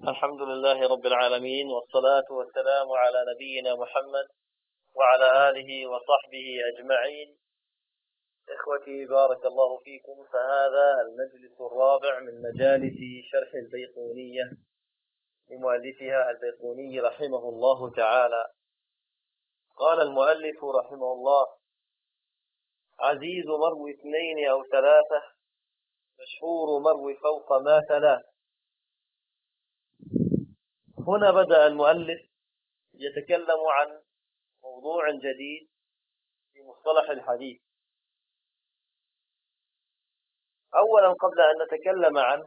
الحمد لله رب العالمين، والصلاة والسلام على نبينا محمد وعلى آله وصحبه أجمعين. إخوتي بارك الله فيكم، فهذا المجلس الرابع من مجالس شرح البيقونية لمؤلفها البيقوني رحمه الله تعالى. قال المؤلف رحمه الله: عزيز مروي 2 أو 3، مشهور مروي فوق ما 3. هنا بدأ المؤلف يتكلم عن موضوع جديد في مصطلح الحديث. أولا قبل أن نتكلم عنه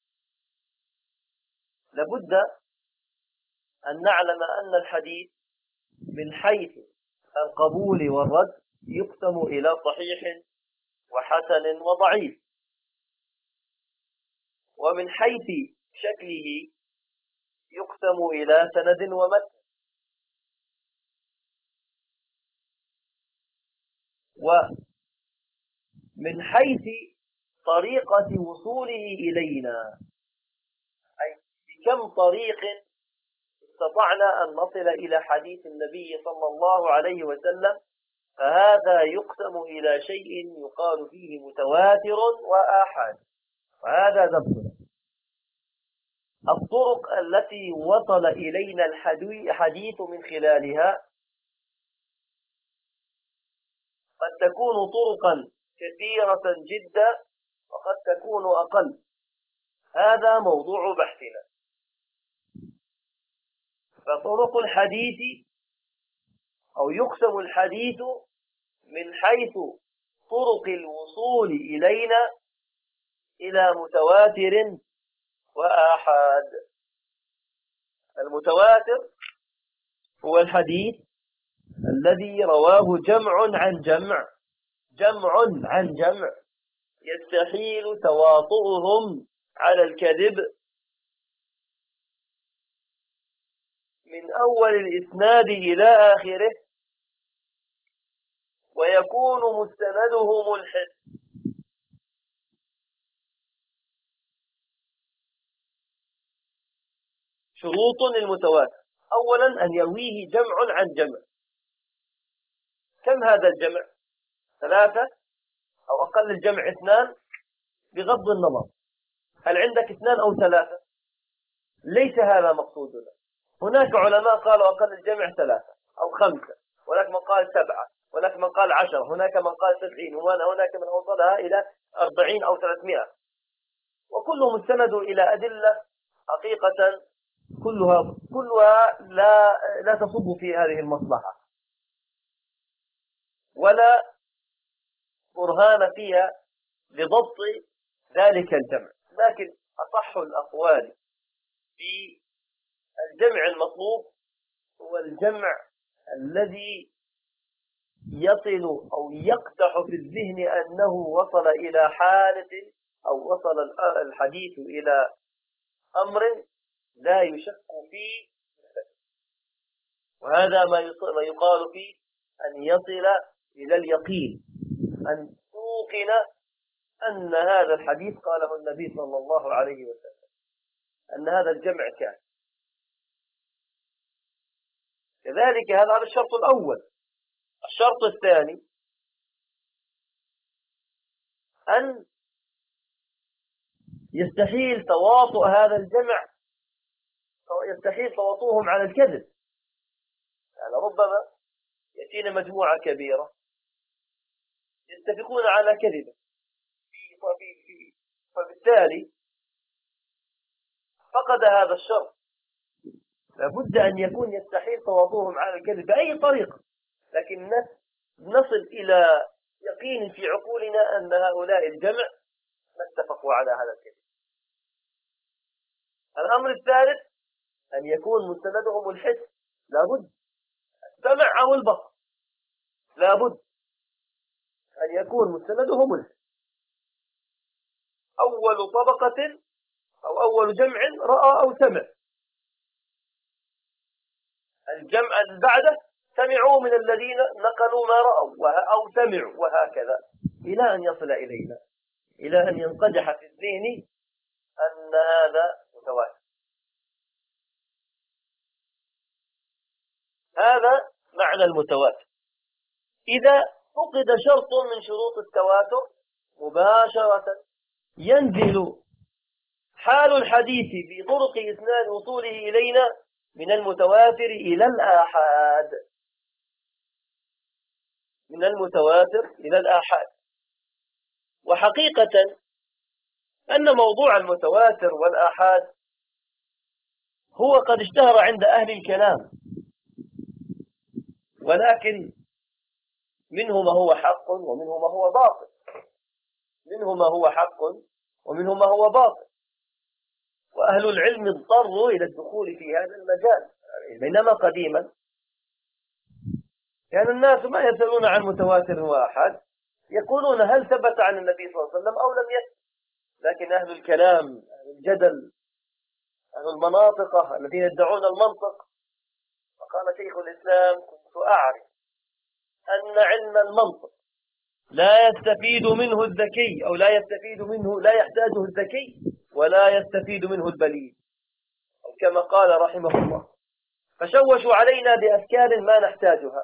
لابد أن نعلم أن الحديث من حيث القبول والرد يقسم إلى صحيح وحسن وضعيف، ومن حيث شكله يقسم إلى سند ومتن، ومن حيث طريقة وصوله إلينا، أي بكم طريق استطعنا أن نصل إلى حديث النبي صلى الله عليه وسلم، فهذا يقسم إلى شيء يقال فيه متواتر وآحاد، وهذا ذنبنا. الطرق التي وصل إلينا الحديث من خلالها قد تكون طرقا كثيرة جدا وقد تكون أقل، هذا موضوع بحثنا. فطرق الحديث أو يقسم الحديث من حيث طرق الوصول إلينا إلى متواتر وآحاد. المتواتر هو الحديث الذي رواه جمع عن جمع، جمع عن جمع، يستحيل تواطؤهم على الكذب، من أول الإسناد إلى آخره، ويكون مستندهم الحس. شروط المتواتر: أولا أن يرويه جمع عن جمع. كم هذا الجمع؟ 3 أو أقل الجمع 2، بغض النظر هل عندك 2 أو 3، ليس هذا مقصودنا. هناك علماء قالوا أقل الجمع 3 أو 5، هناك من قال 7، هناك من قال 10، هناك من قال 70، وهناك من أوصلها إلى 40 أو 300، وكلهم استندوا إلى أدلة حقيقة كلها لا تصب في هذه المصلحة ولا برهان فيها لضبط ذلك الجمع. لكن أصح الأقوال في الجمع المطلوب هو الجمع الذي يصل أو يقدح في الذهن أنه وصل إلى حالة أو وصل الحديث إلى أمر لا يشك فيه، وهذا ما يقال فيه أن يصل إلى اليقين، أن توقن أن هذا الحديث قاله النبي صلى الله عليه وسلم، أن هذا الجمع كان كذلك. هذا الشرط الأول. الشرط الثاني أن يستحيل تواطؤ هذا الجمع، يستحيل تواطؤهم على الكذب. يعني ربما يأتينا مجموعة كبيرة يتفقون على كذبة، فبالتالي فقد هذا الشرط. لابد أن يكون يستحيل تواطؤهم على الكذب بأي طريقة، لكن نصل إلى يقين في عقولنا أن هؤلاء الجمع ما اتفقوا على هذا الكذب. الأمر الثالث أن يكون مستندهم الحس، لابد السمع أو البصر، لابد أن يكون مستندهم الحس. أول طبقة أو أول جمع رأى أو سمع، الجمع بعده سمعوا من الذين نقلوا ما رأوا أو سمعوا، وهكذا إلى أن يصل إلينا، إلى أن ينقدح في الذهن أن هذا متواتر. هذا معنى المتواتر. إذا فقد شرط من شروط التواتر مباشرة ينزل حال الحديث في طرق إسناد وصوله إلينا من المتواتر إلى الآحاد، من المتواتر إلى الآحاد. وحقيقة أن موضوع المتواتر والآحاد هو قد اشتهر عند أهل الكلام، ولكن منه ما هو حق ومنه ما هو باطل، منه ما هو حق ومنه ما هو باطل. وأهل العلم اضطروا إلى الدخول في هذا المجال، بينما قديما كان الناس ما يسألون عن متواتر وآحاد، يقولون هل ثبت عن النبي صلى الله عليه وسلم أو لم يثبت. لكن أهل الكلام، أهل الجدل، أهل المناطق الذين يدعون المنطق، وقال شيخ الإسلام: كنت أعرف أن علم المنطق لا يستفيد منه الذكي، أو لا يستفيد منه، لا يحتاجه الذكي ولا يستفيد منه البليد، أو كما قال رحمه الله: فشوشوا علينا بأفكار ما نحتاجها.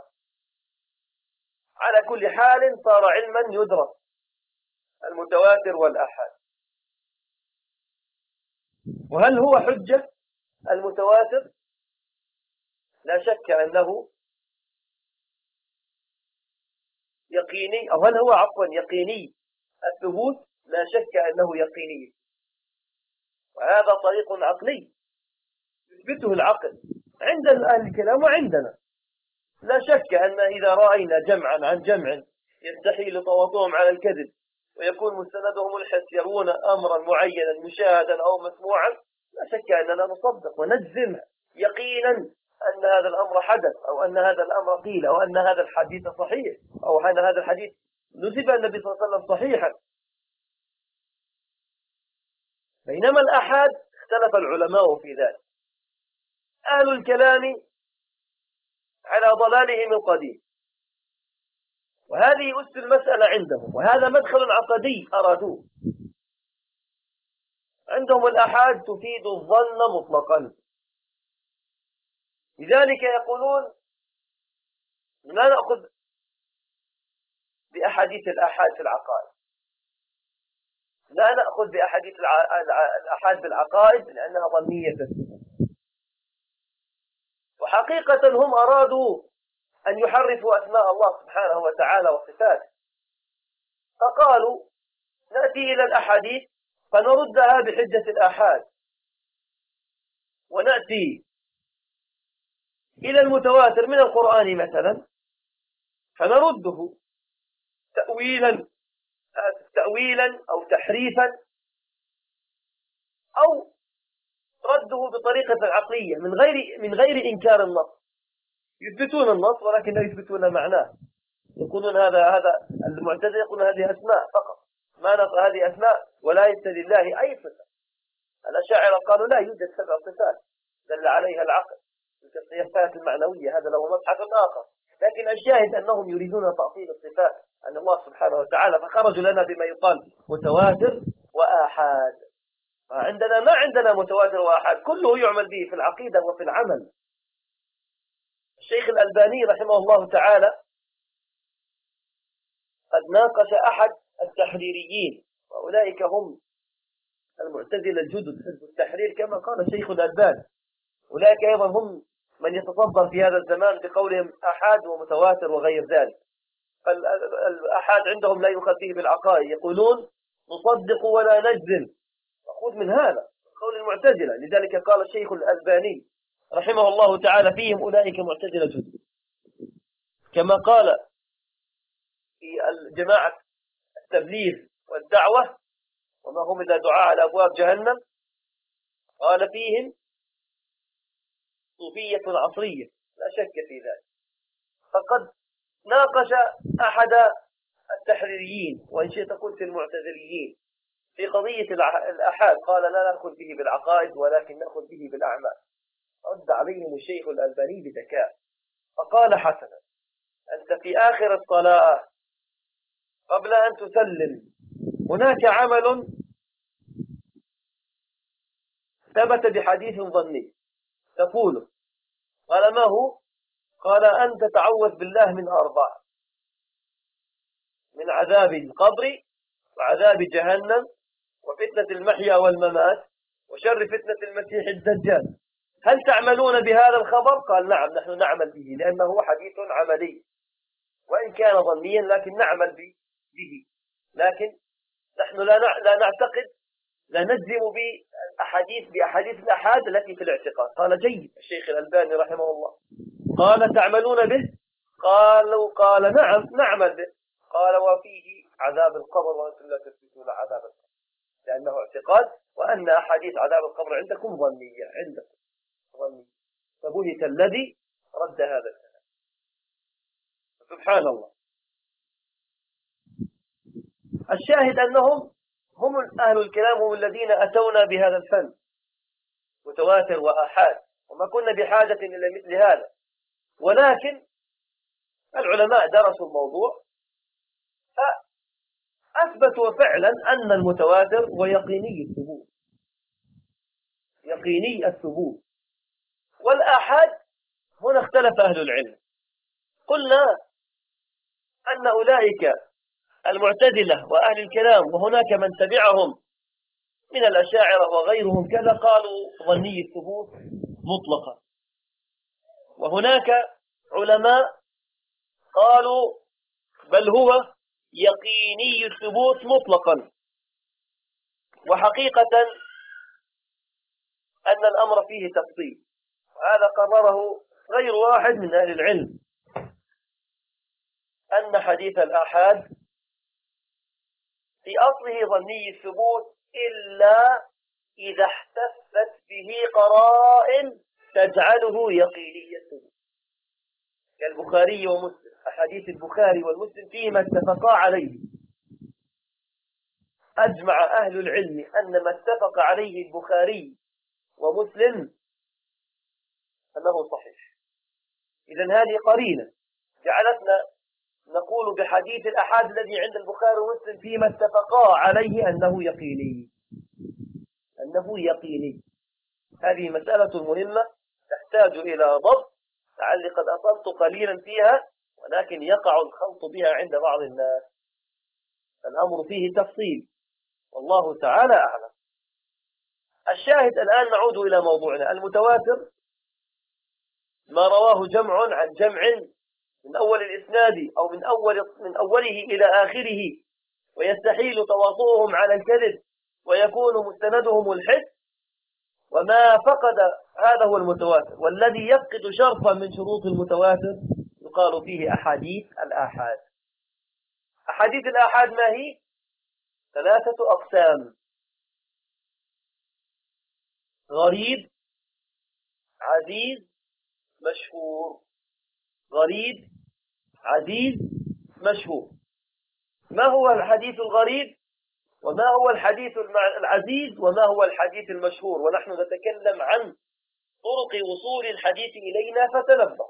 على كل حال صار علما يدرس المتواتر والآحاد. وهل هو حجة المتواتر؟ لا شك أنه يقيني، أو هل هو يقيني الثبوت؟ لا شك أنه يقيني، وهذا طريق عقلي يثبته العقل عند أهل الكلام وعندنا. لا شك أن إذا رأينا جمعا عن جمع يستحيل تواطؤهم على الكذب ويكون مستندهم الحس، يرون أمرا معينا مشاهدا أو مسموعا، لا شك أننا نصدق ونجزم يقينا أن هذا الأمر حدث، أو أن هذا الأمر قيل، أو أن هذا الحديث صحيح، أو أن هذا الحديث نسب النبي صلى الله عليه وسلم صحيحا. بينما الآحاد اختلف العلماء في ذلك. أهل الكلام على ضلالهم القديم، وهذه أس المسألة عندهم، وهذا مدخل عقدي أرادوه. عندهم الآحاد تفيد الظن مطلقا، لذلك يقولون: لا نأخذ بأحاديث الآحاد في العقائد، لا نأخذ بأحاديث الآحاد بالعقائد لأنها ظنية. وحقيقة هم أرادوا أن يحرفوا أسماء الله سبحانه وتعالى وصفاته، فقالوا: نأتي إلى الأحاديث فنردها بحجة الآحاد، ونأتي إلى المتواتر من القرآن مثلا فنرده تأويلا أو تحريفا، أو رده بطريقة عقلية من غير إنكار النص. يثبتون النص ولكن لا يثبتون معناه. يقولون هذا المعتزلة يقولون هذه أسماء فقط، ما نقول هذه أسماء ولا يست لله أي صفة. الأشاعرة قالوا لا يوجد 7 صفات دل عليها العقل، الصفات المعنوية، هذا له مبحث آخر. لكن الشاهد أنهم يريدون تعطيل الصفات عن الله سبحانه وتعالى، فخرجوا لنا بما يقال متواتر وآحاد. عندنا ما عندنا متواتر وآحاد، كله يعمل به في العقيدة وفي العمل. الشيخ الألباني رحمه الله تعالى قد ناقش أحد التحريريين، وأولئك هم المعتزلة الجدد، حزب التحرير كما قال الشيخ الألباني. أولئك أيضا هم من يتصدر في هذا الزمان بقولهم آحاد ومتواتر وغير ذلك. الآحاد عندهم لا يؤخذ به بالعقائد، يقولون نصدق ولا نجزم، مأخوذ من هذا قول المعتزلة. لذلك قال الشيخ الألباني رحمه الله تعالى فيهم: أولئك معتزلة جدد، كما قال في الجماعة التبليغ والدعوة: وما هم إلا دعاء على أبواب جهنم. قال فيهم: صوفية عصرية، لا شك في ذلك. فقد ناقش أحد التحريريين، وإن شئت قلت المعتزليين، في قضية الآحاد، قال: لا نأخذ به بالعقائد ولكن نأخذ به بالأعمال. رد عليهم الشيخ الألباني بذكاء فقال: حسنا، أنت في آخر الصلاة قبل أن تسلم هناك عمل ثبت بحديث ظني تقوله. قال: ما هو؟ قال أن تتعوذ بالله من أربع: من عذاب القبر، وعذاب جهنم، وفتنة المحيا والممات، وشر فتنة المسيح الدجال. هل تعملون بهذا الخبر؟ قال: نعم، نحن نعمل به، لأنه حديث عملي وإن كان ظنيا، لكن نعمل به. لكن نحن لا نعتقد، لا نجزم بأحاديث الأحاد التي في الاعتقاد. قال: جيد. الشيخ الألباني رحمه الله قال: تعملون به؟ قال: نعم، نعمل به. قال: وفيه عذاب القبر وأنتم لا تثبتون عذاب القبر، لأنه اعتقاد، وأن أحاديث عذاب القبر عندكم ظنية. فبهت الذي رد هذا الكلام. سبحان الله. الشاهد أنهم هم أهل الكلام، هم الذين أتونا بهذا الفن، متواتر وآحاد، وما كنا بحاجة إلى مثل هذا. ولكن العلماء درسوا الموضوع فأثبتوا فعلا أن المتواتر هو يقيني الثبوت. والآحاد هنا اختلف أهل العلم. قلنا أن أولئك المعتزلة وأهل الكلام، وهناك من تبعهم من الأشاعرة وغيرهم كذا، قالوا ظني الثبوت مطلقا. وهناك علماء قالوا بل هو يقيني الثبوت مطلقا. وحقيقة أن الأمر فيه تفصيل، وهذا قرره غير واحد من أهل العلم، أن حديث الآحاد في أصله ظني الثبوت، إلا إذا احتفت به قرائن تجعله يقيني الثبوت، كالبخاري ومسلم. أحاديث البخاري والمسلم فيما اتفقا عليه، أجمع أهل العلم أن ما اتفق عليه البخاري ومسلم أنه صحيح. إذن هذه قرينة جعلتنا نقول بحديث الأحاد الذي عند البخاري ومسلم فيما اتفقا عليه أنه يقيني. هذه مسألة مهمة تحتاج إلى ضبط، لعلي قد أطلت قليلا فيها، ولكن يقع الخلط بها عند بعض الناس. الأمر فيه تفصيل، والله تعالى أعلم. الشاهد الآن نعود إلى موضوعنا. المتواتر ما رواه جمع عن جمع من أول الإسناد، أو من أوله إلى آخره، ويستحيل تواطؤهم على الكذب، ويكون مستندهم الحس. وما فقد هذا هو المتواتر، والذي يفقد شرطا من شروط المتواتر يقال فيه أحاديث الآحاد. أحاديث الآحاد ما هي؟ 3 أقسام: غريب، عزيز، مشهور. غريب، عزيز، مشهور. ما هو الحديث الغريب، وما هو الحديث العزيز، وما هو الحديث المشهور؟ ونحن نتكلم عن طرق وصول الحديث إلينا، فتنبه.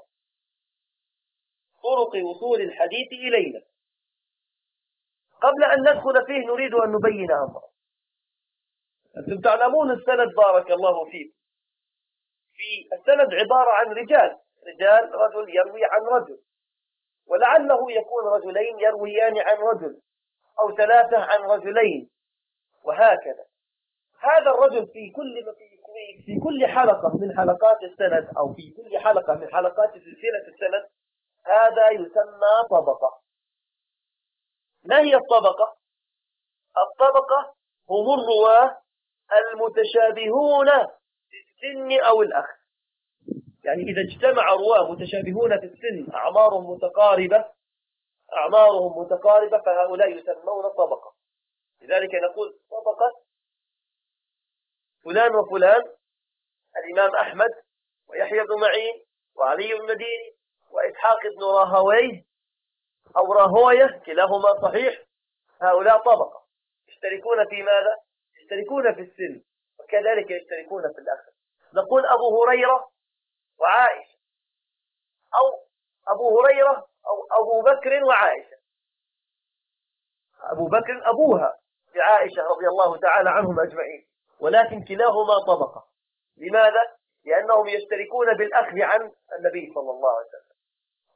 طرق وصول الحديث إلينا. قبل أن ندخل فيه نريد أن نبين أمرا. أنتم تعلمون السند، بارك الله فيكم، في السند عبارة عن رجال، رجل يروي عن رجل، ولعله يكون رجلين يرويان عن رجل، أو 3 عن رجلين، وهكذا. هذا الرجل في كل حلقة من حلقات السند، أو في كل حلقة من حلقات سلسلة السند، هذا يسمى طبقة. ما هي الطبقة؟ الطبقة هم الرواة المتشابهون في السن أو الأخذ. يعني إذا اجتمع رواه متشابهون في السن، أعمارهم متقاربة، فهؤلاء يسمون طبقة. لذلك نقول طبقة فلان وفلان: الإمام أحمد، ويحيى بن معين، وعلي بن مديني، وإسحاق بن راهويه أو راهويه، كلاهما صحيح. هؤلاء طبقة يشتركون في ماذا؟ يشتركون في السن، وكذلك يشتركون في الأخذ. نقول أبو هريرة وعائشة، أو أبو هريرة أو أبو بكر وعائشة. أبو بكر أبوها لعائشة رضي الله تعالى عنهم أجمعين، ولكن كلاهما طبقة. لماذا؟ لأنهم يشتركون بالأخذ عن النبي صلى الله عليه وسلم.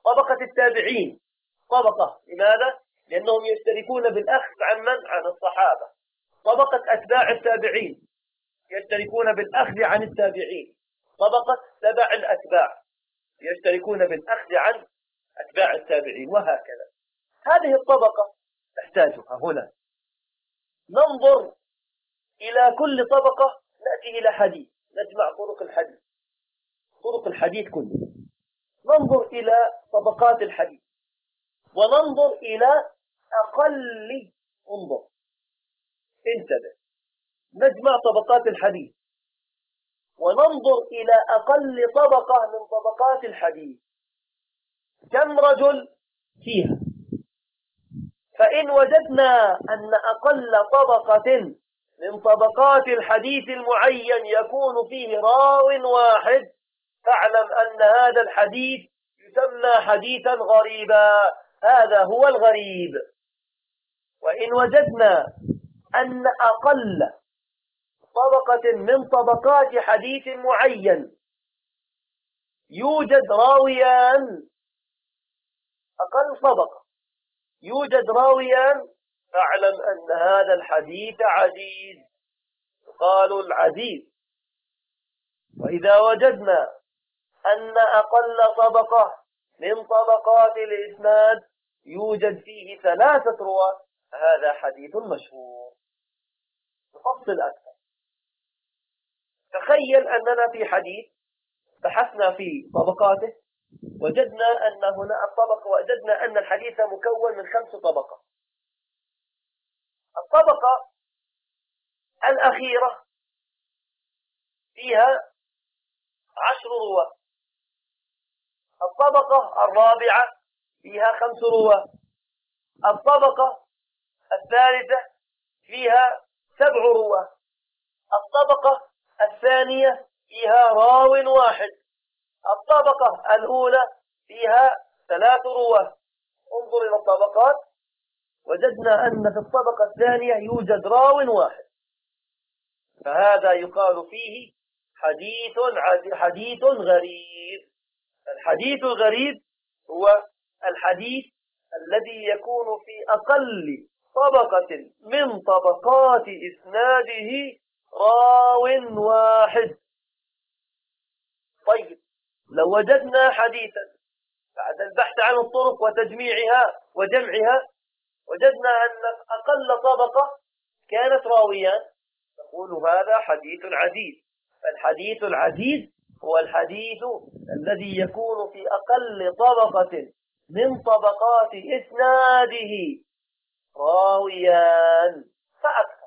طبقة التابعين طبقة، لماذا؟ لأنهم يشتركون بالأخذ عن من؟ عن الصحابة. طبقة أتباع التابعين يشتركون بالأخذ عن التابعين. طبقة تبع الأتباع يشتركون بالأخذ عن أتباع التابعين، وهكذا. هذه الطبقة نحتاجها هنا. ننظر إلى كل طبقة، نأتي إلى حديث، نجمع طرق الحديث كله، ننظر إلى طبقات الحديث، وننظر إلى أقل، انظر، انتبه، نجمع طبقات الحديث وننظر إلى أقل طبقة من طبقات الحديث، كم رجل فيها. فإن وجدنا أن أقل طبقة من طبقات الحديث المعين يكون فيه راو واحد، فاعلم أن هذا الحديث يسمى حديثا غريبا، هذا هو الغريب. وإن وجدنا أن أقل طبقة من طبقات حديث معين يوجد راويان، أقل طبقة يوجد راويان، فاعلم أن هذا الحديث عزيز، قالوا العزيز. وإذا وجدنا أن أقل طبقة من طبقات الإسناد يوجد فيه 3 رواة، هذا حديث مشهور. نفصل أكثر. تخيل أننا في حديث بحثنا في طبقاته، وجدنا أن الحديث مكون من 5 طبقات. الطبقة الأخيرة فيها 10 رواة، الطبقة الرابعة فيها 5 رواة، الطبقة الثالثة فيها 7 رواة، الطبقة الثانية فيها راو واحد، الطبقة الأولى فيها 3 رواة. انظر إلى الطبقات، وجدنا أن في الطبقة الثانية يوجد راو واحد، فهذا يقال فيه حديث غريب. الحديث الغريب هو الحديث الذي يكون في أقل طبقة من طبقات إسناده راو واحد. طيب، لو وجدنا حديثا بعد البحث عن الطرق وتجميعها وجمعها وجدنا أن أقل طبقة كانت راويان، نقول هذا حديث عزيز. فالحديث العزيز هو الحديث الذي يكون في أقل طبقة من طبقات إسناده راويان فأكثر.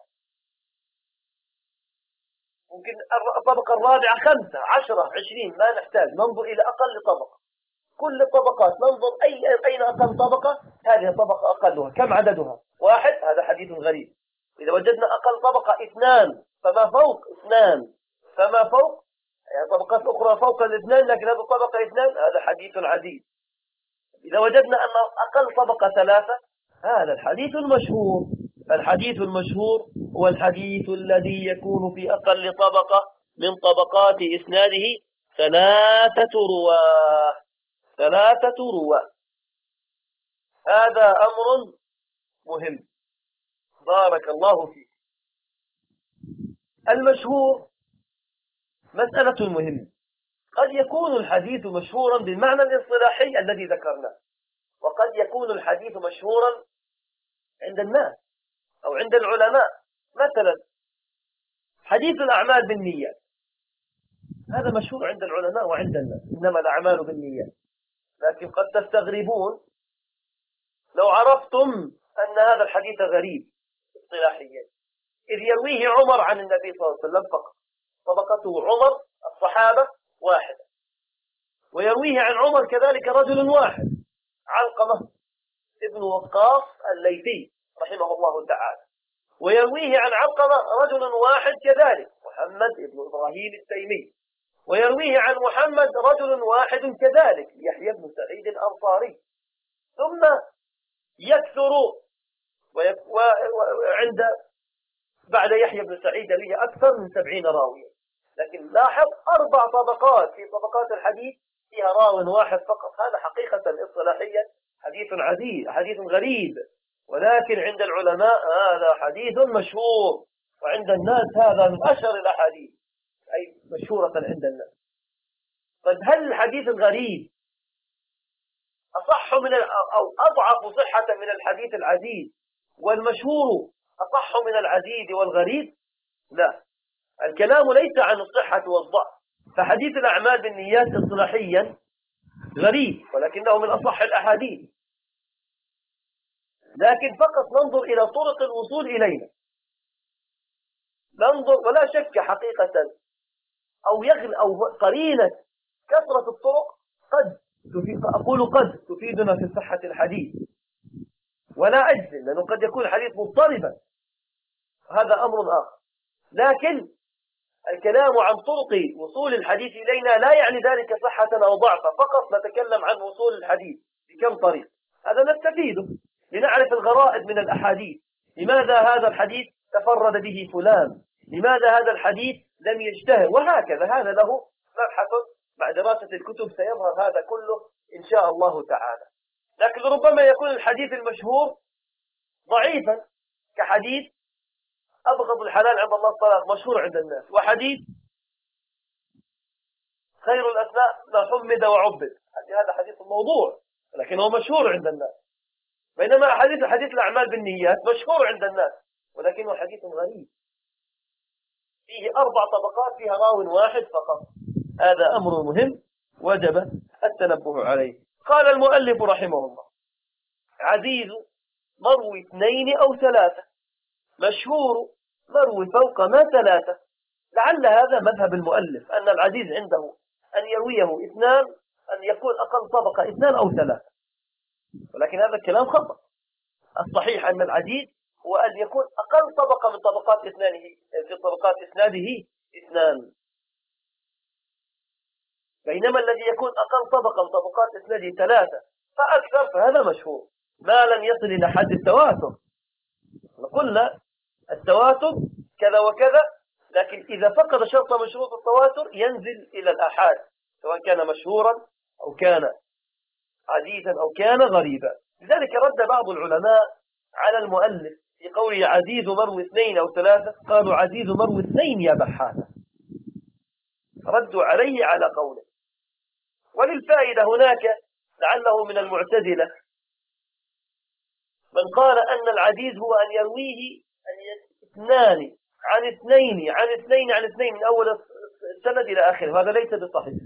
ممكن الطبقة الرابعة 5 10 20، ما نحتاج، ننظر إلى أقل طبقة. كل الطبقات ننظر أين أقل طبقة، هذه الطبقة أقلها، كم عددها؟ 1، هذا حديث غريب. إذا وجدنا أقل طبقة 2 فما فوق 2 فما فوق، يعني طبقات أخرى فوق 2 لكن هذه الطبقة 2، هذا حديث عزيز. إذا وجدنا أن أقل طبقة 3، هذا الحديث المشهور. الحديث المشهور هو الحديث الذي يكون في أقل طبقة من طبقات إسناده 3 رواة. 3 رواة. هذا أمر مهم، بارك الله فيك. المشهور مسألة مهمة. قد يكون الحديث مشهورا بالمعنى الاصطلاحي الذي ذكرناه، وقد يكون الحديث مشهورا عند الناس أو عند العلماء. مثلا حديث الأعمال بالنيات، هذا مشهور عند العلماء وعند الناس، إنما الأعمال بالنيات. لكن قد تستغربون لو عرفتم أن هذا الحديث غريب اصطلاحيا، إذ يرويه عمر عن النبي صلى الله عليه وسلم فقط، طبقته عمر الصحابة واحدة، ويرويه عن عمر كذلك رجل واحد، علقمة ابن وقاص الليثي رحمه الله تعالى، ويرويه عن علقمة رجل واحد كذلك، محمد ابن إبراهيم التيمي، ويرويه عن محمد رجل واحد كذلك، يحيى بن سعيد الأنصاري. ثم يكثر وعند بعد يحيى بن سعيد لي أكثر من 70 راويا. لكن لاحظ 4 طبقات في طبقات الحديث فيها راو واحد فقط، هذا حقيقة اصطلاحيا حديث عديد، حديث غريب، ولكن عند العلماء هذا حديث مشهور، وعند الناس هذا من أشهر الأحاديث، أي مشهورة عند الناس. طيب هل الحديث الغريب أصح من أو أضعف صحة من الحديث العديد، والمشهور أصح من العديد والغريب؟ لا، الكلام ليس عن الصحة والضعف، فحديث الأعمال بالنيات اصطلاحيا غريب ولكنه من أصح الأحاديث، لكن فقط ننظر إلى طرق الوصول إلينا، ننظر، ولا شك حقيقة أو قرينة كثرة الطرق قد أقول قد تفيدنا في صحة الحديث، ولا أجزم، لأنه قد يكون الحديث مضطربا، هذا أمر آخر. لكن الكلام عن طرق وصول الحديث إلينا لا يعني ذلك صحة أو ضعفا، فقط نتكلم عن وصول الحديث بكم طريق، هذا نستفيده لنعرف الغرائب من الأحاديث. لماذا هذا الحديث تفرد به فلان؟ لماذا هذا الحديث لم يشتهر؟ وهكذا، هذا له مبحث مع دراسة الكتب سيظهر هذا كله إن شاء الله تعالى. لكن ربما يكون الحديث المشهور ضعيفا، كحديث أبغض الحلال عند الله الطلاق، مشهور عند الناس، وحديث خير الأسماء ما حمد وعبد، هذا حديث موضوع لكنه مشهور عند الناس. بينما حديث الأعمال بالنيات مشهور عند الناس ولكنه حديث غريب، فيه 4 طبقات، فيها راو واحد فقط. هذا أمر مهم وجب التنبه عليه. قال المؤلف رحمه الله: عزيز مروي 2 أو 3، مشهور مروي فوق ما 3. لعل هذا مذهب المؤلف، أن العزيز عنده أن يرويه 2، أن يكون أقل طبقة 2 أو 3، ولكن هذا الكلام خطأ. الصحيح أن العزيز هو أن يكون أقل طبقة من طبقات إسناده، في طبقات إسناده 2، بينما الذي يكون أقل طبقة من طبقات إسناده 3 فأكثر، فهذا مشهور ما لم يصل إلى حد التواتر. قلنا التواتر كذا وكذا، لكن إذا فقد شرط من شروط التواتر ينزل إلى الآحاد، سواء كان مشهورا أو كان عزيزا أو كان غريبا. لذلك رد بعض العلماء على المؤلف في قوله عزيز مروي 2 أو 3، قالوا عزيز مروي 2 يا بحاثة، ردوا عليه على قوله. وللفائدة هناك لعله من المعتزلة من قال أن العزيز هو أن يرويه 2 عن 2 عن 2 عن 2 من أول السند إلى آخره، هذا ليس بصحيح.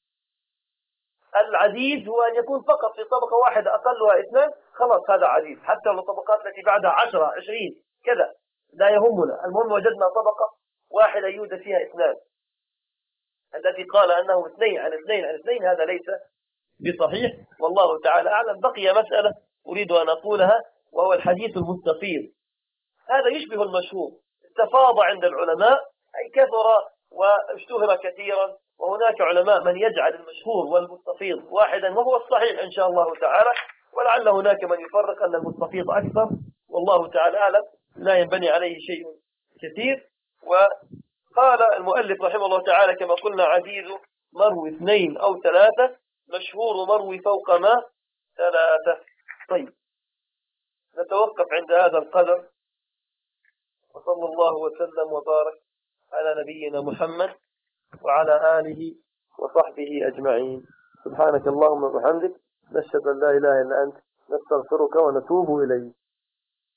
العزيز هو أن يكون فقط في طبقة واحدة أقلها 2، خلاص هذا عزيز، حتى لو الطبقات التي بعدها 10 20 كذا لا يهمنا، المهم وجدنا طبقة واحدة يوجد فيها 2. الذي قال أنه 2 عن 2 عن 2 هذا ليس بصحيح، والله تعالى أعلم. بقي مسألة أريد أن أقولها، وهو الحديث المستفيض. هذا يشبه المشهور، استفاض عند العلماء أي كثر واشتهر كثيرا، وهناك علماء من يجعل المشهور والمستفيض واحدا، وهو الصحيح إن شاء الله تعالى، ولعل هناك من يفرق أن المستفيض أكثر، والله تعالى أعلم، لا ينبني عليه شيء كثير. وقال المؤلف رحمه الله تعالى كما قلنا عزيز مروي 2 أو 3، مشهور مروي فوق ما 3. طيب نتوقف عند هذا القدر، وصلى الله وسلم وبارك على نبينا محمد وعلى آله وصحبه أجمعين. سبحانك اللهم وبحمدك، نشهد أن لا إله إلا أنت، نستغفرك ونتوب إليك.